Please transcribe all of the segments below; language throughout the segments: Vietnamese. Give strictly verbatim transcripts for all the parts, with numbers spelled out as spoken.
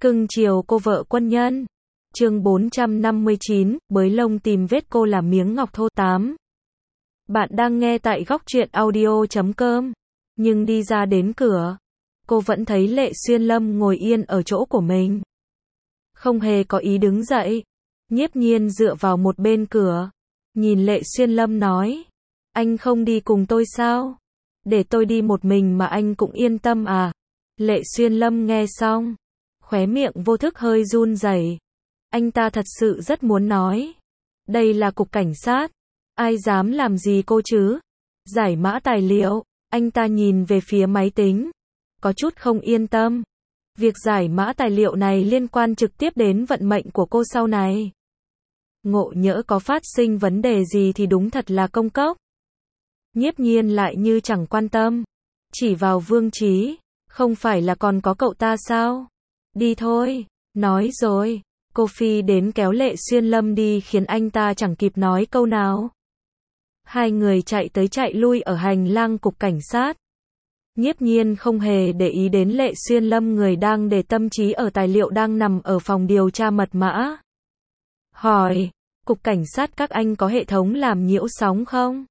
Cưng chiều cô vợ quân nhân. Chương bốn trăm năm mươi chín, bới lông tìm vết cô là miếng ngọc thô. Tám. Bạn đang nghe tại góc truyện audio chấm com. Nhưng đi ra đến cửa, cô vẫn thấy Lệ Xuyên Lâm ngồi yên ở chỗ của mình. Không hề có ý đứng dậy. Nhiếp Nhiên dựa vào một bên cửa, nhìn Lệ Xuyên Lâm nói: anh không đi cùng tôi sao? Để tôi đi một mình mà anh cũng yên tâm à? Lệ Xuyên Lâm nghe xong, khóe miệng vô thức hơi run rẩy. Anh ta thật sự rất muốn nói: đây là cục cảnh sát, ai dám làm gì cô chứ? Giải mã tài liệu. Anh ta nhìn về phía máy tính, có chút không yên tâm. Việc giải mã tài liệu này liên quan trực tiếp đến vận mệnh của cô sau này. Ngộ nhỡ có phát sinh vấn đề gì thì đúng thật là công cốc. Nhiếp Nhiên lại như chẳng quan tâm, chỉ vào Vương Chí: không phải là còn có cậu ta sao? Đi thôi. Nói rồi, cô phi đến kéo Lệ Xuyên Lâm đi khiến anh ta chẳng kịp nói câu nào. Hai người chạy tới chạy lui ở hành lang cục cảnh sát. Nhiếp Nhiên không hề để ý đến Lệ Xuyên Lâm, người đang để tâm trí ở tài liệu đang nằm ở phòng điều tra mật mã. Hỏi: cục cảnh sát các anh có hệ thống làm nhiễu sóng không?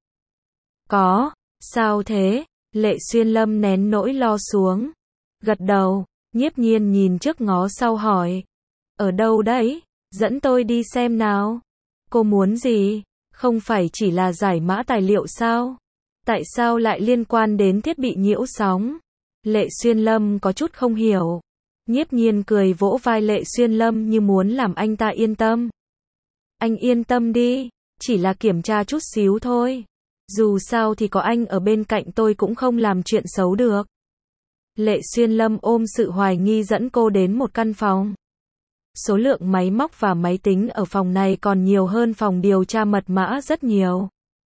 Có. Sao thế? Lệ Xuyên Lâm nén nỗi lo xuống, gật đầu. Nhiếp Nhiên nhìn trước ngó sau hỏi: ở đâu đấy? Dẫn tôi đi xem nào. Cô muốn gì? Không phải chỉ là giải mã tài liệu sao? Tại sao lại liên quan đến thiết bị nhiễu sóng? Lệ Xuyên Lâm có chút không hiểu. Nhiếp Nhiên cười vỗ vai Lệ Xuyên Lâm như muốn làm anh ta yên tâm. Anh yên tâm đi, chỉ là kiểm tra chút xíu thôi. Dù sao thì có anh ở bên cạnh tôi cũng không làm chuyện xấu được. Lệ Xuyên Lâm ôm sự hoài nghi dẫn cô đến một căn phòng. Số lượng máy móc và máy tính ở phòng này còn nhiều hơn phòng điều tra mật mã rất nhiều.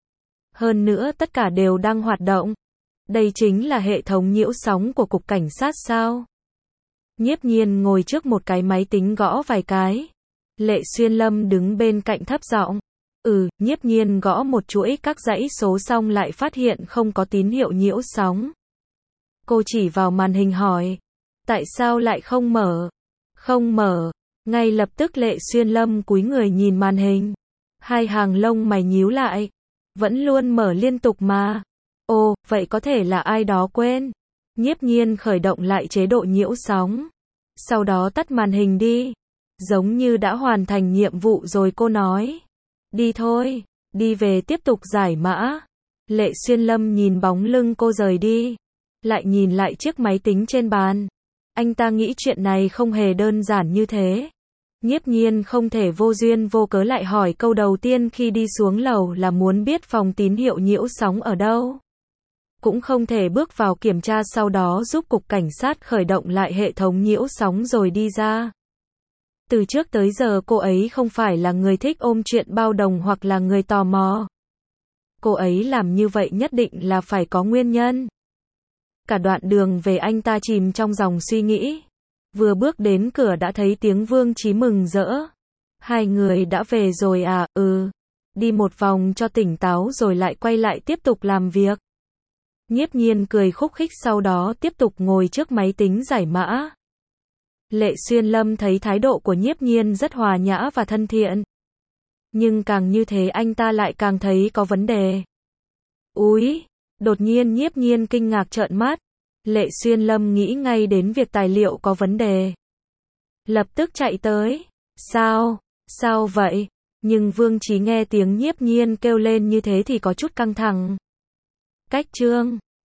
Hơn nữa tất cả đều đang hoạt động. Đây chính là hệ thống nhiễu sóng của cục cảnh sát sao? Nhiếp Nhiên ngồi trước một cái máy tính gõ vài cái. Lệ Xuyên Lâm đứng bên cạnh thấp giọng: ừ. Nhiếp Nhiên gõ một chuỗi các dãy số xong lại phát hiện không có tín hiệu nhiễu sóng. Cô chỉ vào màn hình hỏi: tại sao lại không mở? Không mở. Ngay lập tức Lệ Xuyên Lâm cúi người nhìn màn hình. Hai hàng lông mày nhíu lại. Vẫn luôn mở liên tục mà. Ồ, vậy có thể là ai đó quên. Nhiếp Nhiên khởi động lại chế độ nhiễu sóng. Sau đó tắt màn hình đi. Giống như đã hoàn thành nhiệm vụ rồi, cô nói: đi thôi, đi về tiếp tục giải mã. Lệ Xuyên Lâm nhìn bóng lưng cô rời đi, lại nhìn lại chiếc máy tính trên bàn. Anh ta nghĩ chuyện này không hề đơn giản như thế. Nhiếp Nhiên không thể vô duyên vô cớ lại hỏi câu đầu tiên khi đi xuống lầu là muốn biết phòng tín hiệu nhiễu sóng ở đâu. Cũng không thể bước vào kiểm tra sau đó giúp cục cảnh sát khởi động lại hệ thống nhiễu sóng rồi đi ra. Từ trước tới giờ cô ấy không phải là người thích ôm chuyện bao đồng hoặc là người tò mò. Cô ấy làm như vậy nhất định là phải có nguyên nhân. Cả đoạn đường về anh ta chìm trong dòng suy nghĩ. Vừa bước đến cửa đã thấy tiếng Vương Chí mừng rỡ. Hai người đã về rồi à? Ừ. Đi một vòng cho tỉnh táo rồi lại quay lại tiếp tục làm việc. Nhiếp Nhiên cười khúc khích, sau đó tiếp tục ngồi trước máy tính giải mã. Lệ Xuyên Lâm thấy thái độ của Nhiếp Nhiên rất hòa nhã và thân thiện. Nhưng càng như thế anh ta lại càng thấy có vấn đề. Úi! Đột nhiên Nhiếp Nhiên kinh ngạc trợn mắt. Lệ Xuyên Lâm nghĩ ngay đến việc tài liệu có vấn đề. Lập tức chạy tới. Sao? Sao vậy? Nhưng Vương Chí nghe tiếng Nhiếp Nhiên kêu lên như thế thì có chút căng thẳng. Cách chương